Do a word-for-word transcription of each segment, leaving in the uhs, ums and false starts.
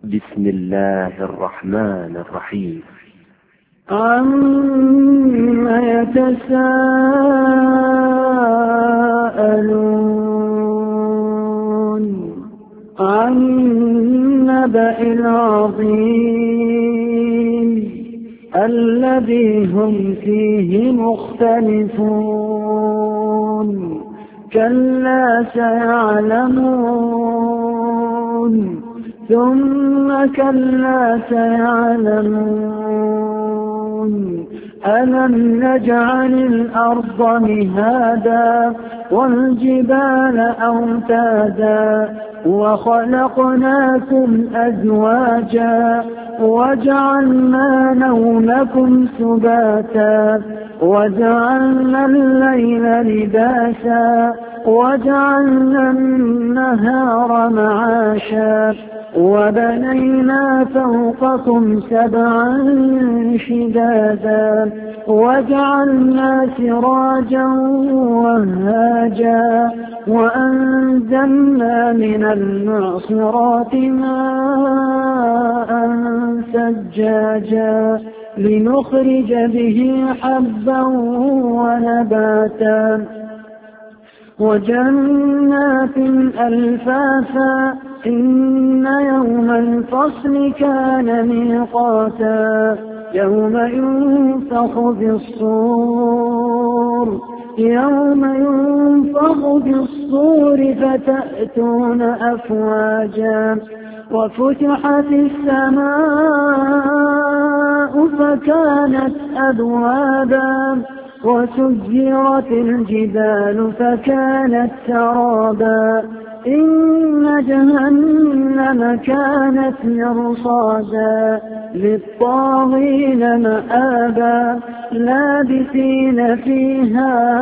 بسم الله الرحمن الرحيم. عما يتساءلون عن النبأ العظيم الذي هم فيه مختلفون كلا سيعلمون ثم كلا سيعلمون ألم نجعل الأرض مهادا والجبال أوتادا وخلقناكم أزواجا وجعلنا نومكم سباتا وجعلنا الليل لباسا وجعلنا النهار معاشا وبنينا فوقكم سبعا شدادا وجعلنا سراجا وهاجا وأنزلنا من المعصرات ماء ثجاجا لنخرج به حبا ونباتا وجنات ألفافا إن يوم الفصل كان ميقاتا يوم ينفخ في الصور يوم ينفخ في الصور فتأتون أفواجا وفتحت السماء فكانت أبوابا وسجرت الجبال فكانت سرابا إن جهنم كانت مرصادا للطاغين مآبا لابثين فيها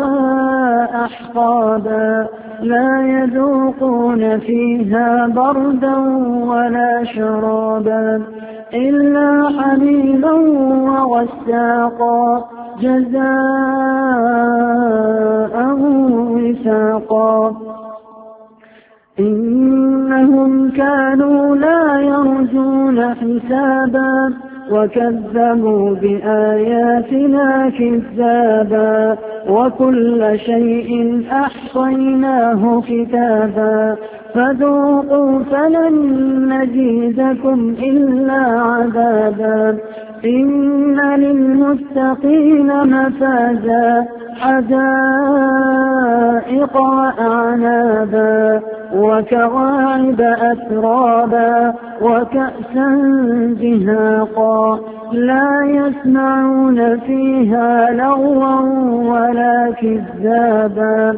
أحقابا لا يذوقون فيها بردا ولا شرابا إلا حميما وغساقا جزاء وفاقا إنهم كانوا لا يرجون حسابا وكذبوا بآياتنا كذابا وكل شيء أحصيناه كتابا فذوقوا فلن نزيدكم إلا عذابا إن للمتقين مفازا حدائق وأعنابا وكواعب أترابا وكأسا دهاقا لا يسمعون فيها لغوا ولا كذابا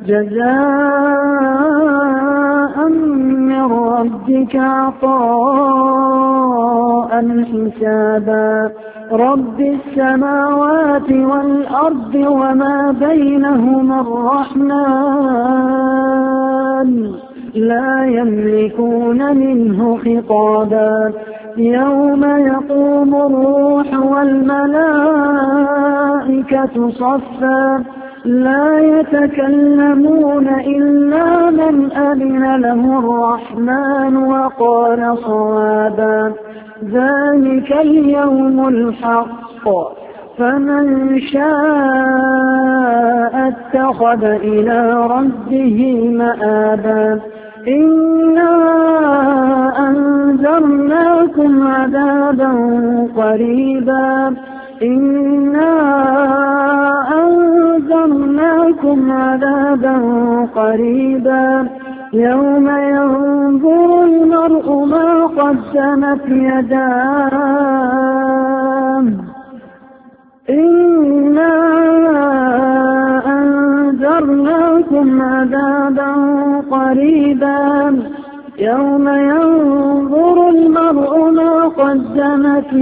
جزاء من ربك عطاء حسابا رب السماوات والأرض وما بينهما الرحمن لا يملكون منه خطابا يوم يقوم الروح والملائكة صفا لا يتكلمون إلا من أذن له الرحمن وقال صوابا ذلك اليوم الحق فمن شاء اتخذ إلى ربه مآبا إنا أنذرناكم عذابا قريبا إنا أنذرناكم عذابا قريبا يوم ينظر المرء ما قدمت يداه إنا أنذرناكم عذابا قريبا يوم ينظر المرء ما قدمت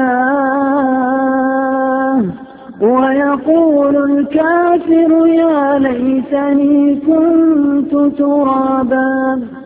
يداه ويقول الكافر يا ليتني كنت ترابا